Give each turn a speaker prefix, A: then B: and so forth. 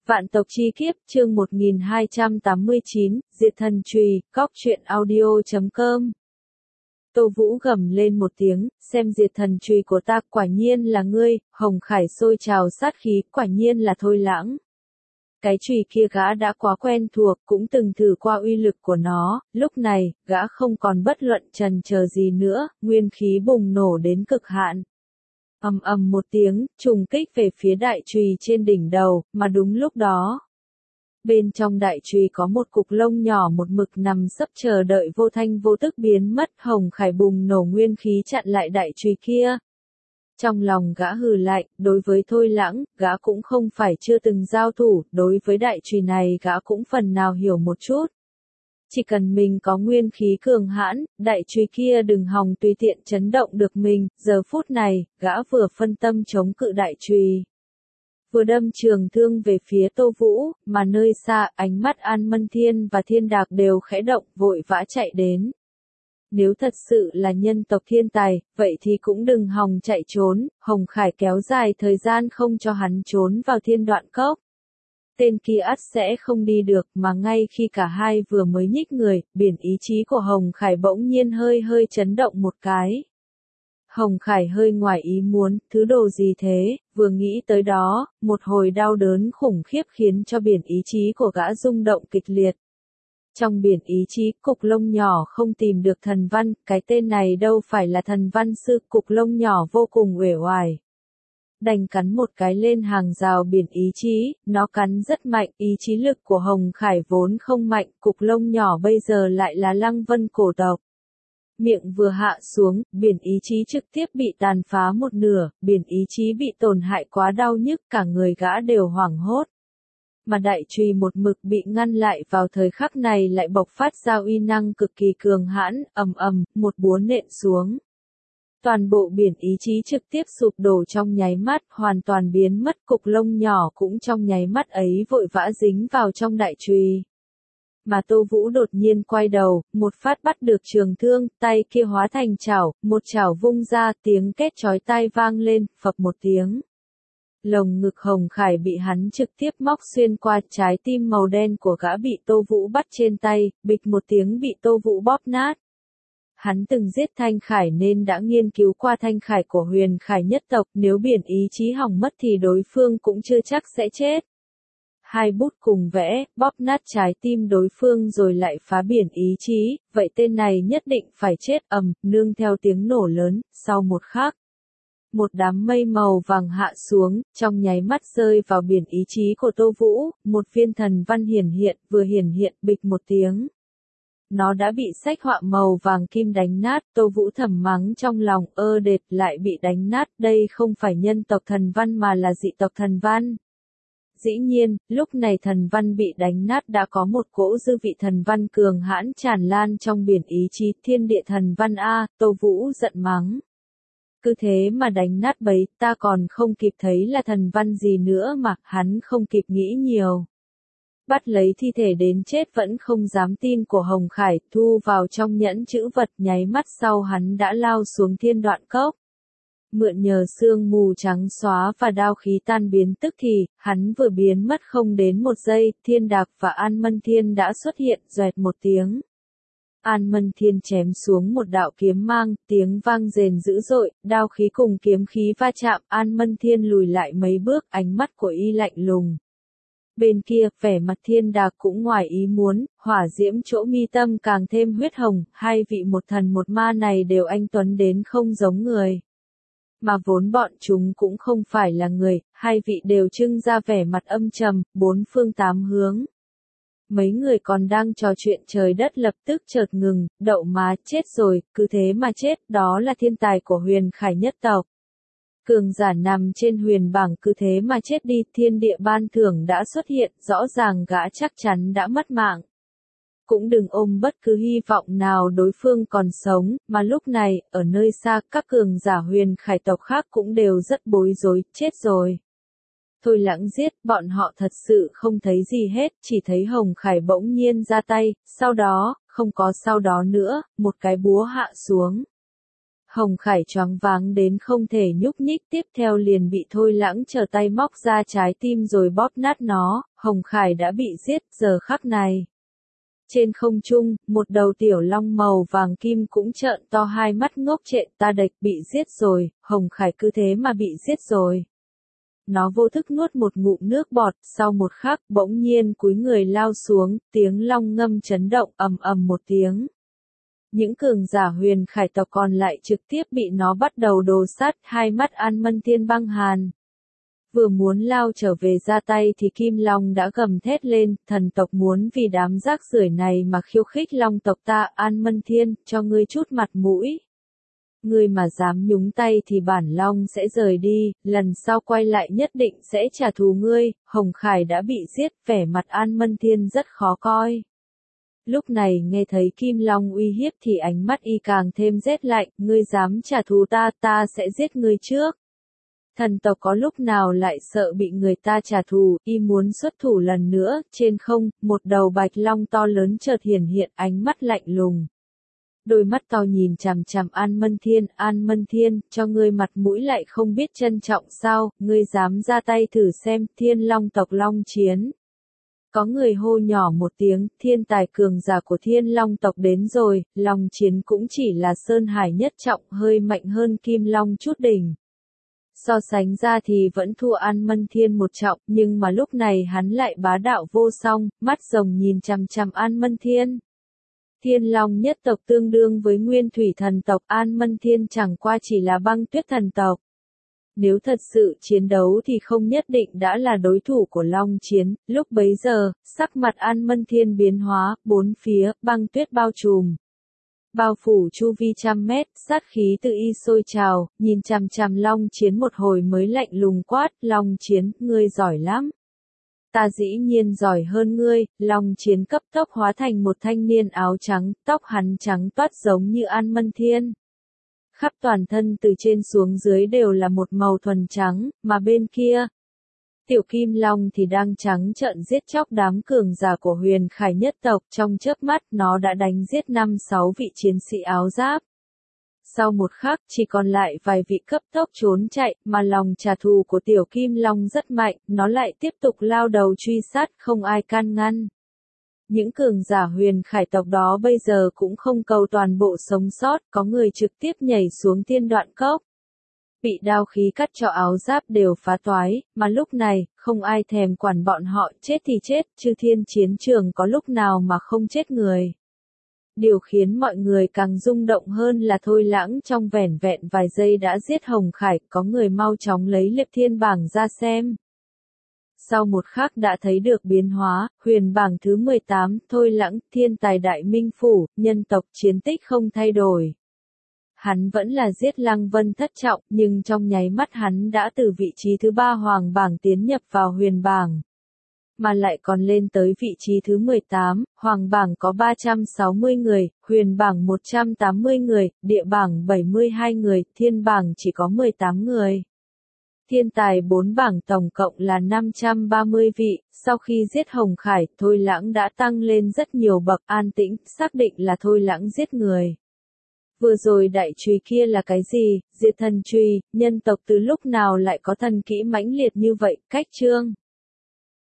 A: Vạn tộc chi kiếp, chương 1289, Diệt thần chùy, Góc truyện audio.com. Tô Vũ gầm lên một tiếng, xem diệt thần chùy của ta, quả nhiên là ngươi. Hồng Khải sôi trào sát khí, quả nhiên là Thôi Lãng. Cái chùy kia gã đã quá quen thuộc, cũng từng thử qua uy lực của nó, lúc này, gã không còn bất luận chần chờ gì nữa, nguyên khí bùng nổ đến cực hạn. Ầm ầm một tiếng, trùng kích về phía đại chùy trên đỉnh đầu, mà đúng lúc đó. Bên trong đại chùy có một cục lông nhỏ một mực nằm sấp chờ đợi vô thanh vô tức biến mất. Hồng Khải bùng nổ nguyên khí chặn lại đại chùy kia. Trong lòng gã hừ lạnh, đối với Thôi Lãng, gã cũng không phải chưa từng giao thủ, đối với đại chùy này gã cũng phần nào hiểu một chút. Chỉ cần mình có nguyên khí cường hãn, đại chùy kia đừng hòng tùy tiện chấn động được mình. Giờ phút này, gã vừa phân tâm chống cự đại chùy, vừa đâm trường thương về phía Tô Vũ, mà nơi xa, ánh mắt An Mân Thiên và Thiên Đạc đều khẽ động, vội vã chạy đến. Nếu thật sự là nhân tộc thiên tài, vậy thì cũng đừng hòng chạy trốn. Hồng Khải kéo dài thời gian không cho hắn trốn vào Thiên Đoạn Cốc. Tên kia ắt sẽ không đi được, mà ngay khi cả hai vừa mới nhích người, biển ý chí của Hồng Khải bỗng nhiên hơi chấn động một cái. Hồng Khải hơi ngoài ý muốn, thứ đồ gì thế, vừa nghĩ tới đó, một hồi đau đớn khủng khiếp khiến cho biển ý chí của gã rung động kịch liệt. Trong biển ý chí, cục lông nhỏ không tìm được thần văn, cái tên này đâu phải là thần văn sư, cục lông nhỏ vô cùng uể oải. Đành cắn một cái lên hàng rào biển ý chí, nó cắn rất mạnh, ý chí lực của Hồng Khải vốn không mạnh, cục lông nhỏ bây giờ lại là Lăng Vân cổ tộc. Miệng vừa hạ xuống, biển ý chí trực tiếp bị tàn phá một nửa, biển ý chí bị tổn hại quá đau nhức, cả người gã đều hoảng hốt. Mà đại chùy một mực bị ngăn lại vào thời khắc này lại bộc phát ra uy năng cực kỳ cường hãn, ầm, một búa nện xuống. Toàn bộ biển ý chí trực tiếp sụp đổ trong nháy mắt, hoàn toàn biến mất, cục lông nhỏ cũng trong nháy mắt ấy vội vã dính vào trong đại chùy. Mà Tô Vũ đột nhiên quay đầu, một phát bắt được trường thương, tay kia hóa thành chảo, một chảo vung ra, tiếng két chói tai vang lên, phập một tiếng. Lồng ngực Hồng Khải bị hắn trực tiếp móc xuyên qua, trái tim màu đen của gã bị Tô Vũ bắt trên tay, bịch một tiếng bị Tô Vũ bóp nát. Hắn từng giết Thanh Khải nên đã nghiên cứu qua Thanh Khải của Huyền Khải nhất tộc, nếu biển ý chí hỏng mất thì đối phương cũng chưa chắc sẽ chết. Hai bút cùng vẽ, bóp nát trái tim đối phương rồi lại phá biển ý chí, vậy tên này nhất định phải chết. Nương theo tiếng nổ lớn, sau một khắc. Một đám mây màu vàng hạ xuống, trong nháy mắt rơi vào biển ý chí của Tô Vũ, một viên thần văn hiển hiện, vừa hiển hiện, bịch một tiếng. Nó đã bị sách họa màu vàng kim đánh nát, Tô Vũ thầm mắng trong lòng, đệt, lại bị đánh nát, đây không phải nhân tộc thần văn mà là dị tộc thần văn. Dĩ nhiên, lúc này thần văn bị đánh nát đã có một cỗ dư vị thần văn cường hãn tràn lan trong biển ý chí, thiên địa thần văn a. Tô Vũ giận mắng. Cứ thế mà đánh nát bấy, ta còn không kịp thấy là thần văn gì nữa mà, hắn không kịp nghĩ nhiều. Bắt lấy thi thể đến chết vẫn không dám tin của Hồng Khải, thu vào trong nhẫn chữ vật, nháy mắt sau hắn đã lao xuống Thiên Đoạn Cốc. Mượn nhờ sương mù trắng xóa và đao khí tan biến tức thì, hắn vừa biến mất không đến một giây, Thiên Đạc và An Mân Thiên đã xuất hiện, doẹt một tiếng. An Mân Thiên chém xuống một đạo kiếm mang, tiếng vang rền dữ dội, đao khí cùng kiếm khí va chạm, An Mân Thiên lùi lại mấy bước, ánh mắt của y lạnh lùng. Bên kia, vẻ mặt Thiên Đạc cũng ngoài ý muốn, hỏa diễm chỗ mi tâm càng thêm huyết hồng, hai vị một thần một ma này đều anh tuấn đến không giống người. Mà vốn bọn chúng cũng không phải là người, hai vị đều trưng ra vẻ mặt âm trầm, bốn phương tám hướng. Mấy người còn đang trò chuyện trời đất lập tức chợt ngừng, đậu má, chết rồi, cứ thế mà chết, đó là thiên tài của Huyền Khải nhất tộc. Cường giả nằm trên huyền bảng cứ thế mà chết đi, thiên địa ban thưởng đã xuất hiện, rõ ràng gã chắc chắn đã mất mạng. Cũng đừng ôm bất cứ hy vọng nào đối phương còn sống, mà lúc này, ở nơi xa, các cường giả Huyền Khải tộc khác cũng đều rất bối rối, chết rồi. Thôi Lãng giết, bọn họ thật sự không thấy gì hết, chỉ thấy Hồng Khải bỗng nhiên ra tay, sau đó, không có sau đó nữa, một cái búa hạ xuống. Hồng Khải choáng váng đến không thể nhúc nhích, tiếp theo liền bị Thôi Lãng trở tay móc ra trái tim rồi bóp nát nó. Hồng Khải đã bị giết. Giờ khắc này, trên không trung, một đầu tiểu long màu vàng kim cũng trợn to hai mắt ngốc trệ. Ta địch, bị giết rồi. Hồng Khải cứ thế mà bị giết rồi. Nó vô thức nuốt một ngụm nước bọt, sau một khắc, bỗng nhiên cúi người lao xuống, tiếng long ngâm chấn động, ầm ầm một tiếng. Những cường giả Huyền Khải tộc còn lại trực tiếp bị nó bắt đầu đồ sát, hai mắt An Mân Thiên băng hàn. Vừa muốn lao trở về ra tay thì Kim Long đã gầm thét lên, thần tộc muốn vì đám rác rưởi này mà khiêu khích Long tộc ta. An Mân Thiên, cho ngươi chút mặt mũi. Ngươi mà dám nhúng tay thì bản Long sẽ rời đi, lần sau quay lại nhất định sẽ trả thù ngươi. Hồng Khải đã bị giết, vẻ mặt An Mân Thiên rất khó coi. Lúc này nghe thấy Kim Long uy hiếp thì ánh mắt y càng thêm rét lạnh. Ngươi dám trả thù ta, ta sẽ giết ngươi trước. Thần tộc có lúc nào lại sợ bị người ta trả thù. Y muốn xuất thủ lần nữa. Trên không, một đầu bạch long to lớn chợt hiển hiện, ánh mắt lạnh lùng. Đôi mắt to nhìn chằm chằm An Mân Thiên. An Mân Thiên, cho ngươi mặt mũi lại không biết trân trọng sao? Ngươi dám ra tay thử xem. Thiên Long tộc long chiến. Có người hô nhỏ một tiếng, thiên tài cường giả của Thiên Long tộc đến rồi. Long chiến cũng chỉ là sơn hải nhất trọng, hơi mạnh hơn Kim Long chút đỉnh. So sánh ra thì vẫn thua An Mân Thiên một trọng, nhưng mà lúc này hắn lại bá đạo vô song, mắt rồng nhìn chằm chằm An Mân Thiên. Thiên Long nhất tộc tương đương với Nguyên Thủy thần tộc, An Mân Thiên chẳng qua chỉ là Băng Tuyết thần tộc. Nếu thật sự chiến đấu thì không nhất định đã là đối thủ của Long chiến. Lúc bấy giờ, sắc mặt An Mân Thiên biến hóa, bốn phía, băng tuyết bao trùm. Bao phủ chu vi trăm mét, sát khí tự y sôi trào, nhìn chằm chằm Long chiến một hồi mới lạnh lùng quát. Long chiến, ngươi giỏi lắm. Ta dĩ nhiên giỏi hơn ngươi. Long chiến cấp tốc hóa thành một thanh niên áo trắng, tóc hắn trắng toát giống như An Mân Thiên. Khắp toàn thân từ trên xuống dưới đều là một màu thuần trắng, mà bên kia, Tiểu Kim Long thì đang trắng trợn giết chóc đám cường giả của Huyền Khải nhất tộc. Trong chớp mắt nó đã đánh giết 5-6 vị chiến sĩ áo giáp. Sau một khắc chỉ còn lại vài vị cấp tốc trốn chạy, mà lòng trả thù của Tiểu Kim Long rất mạnh, nó lại tiếp tục lao đầu truy sát, không ai can ngăn. Những cường giả Huyền Khải tộc đó bây giờ cũng không cầu toàn bộ sống sót, có người trực tiếp nhảy xuống Thiên Đoạn Cốc. Bị đao khí cắt cho áo giáp đều phá toái, mà lúc này, không ai thèm quản bọn họ, chết thì chết, Chư Thiên chiến trường có lúc nào mà không chết người. Điều khiến mọi người càng rung động hơn là Thôi Lãng trong vẻn vẹn vài giây đã giết Hồng Khải, có người mau chóng lấy Liệp Thiên bảng ra xem. Sau một khắc đã thấy được biến hóa, huyền bảng thứ 18, Thôi Lãng, thiên tài đại minh phủ, nhân tộc chiến tích không thay đổi. Hắn vẫn là giết Lăng Vân thất trọng, nhưng trong nháy mắt hắn đã từ vị trí thứ 3 hoàng bảng tiến nhập vào huyền bảng. Mà lại còn lên tới vị trí thứ 18, hoàng bảng có 360 người, huyền bảng 180 người, địa bảng 72 người, thiên bảng chỉ có 18 người. Thiên tài 4 bảng tổng cộng là 530 vị, sau khi giết Hồng Khải, Thôi Lãng đã tăng lên rất nhiều bậc. An Tĩnh, xác định là Thôi Lãng giết người. Vừa rồi đại chùy kia là cái gì? Diệt thần chùy, nhân tộc từ lúc nào lại có thần kỹ mãnh liệt như vậy? Cách chương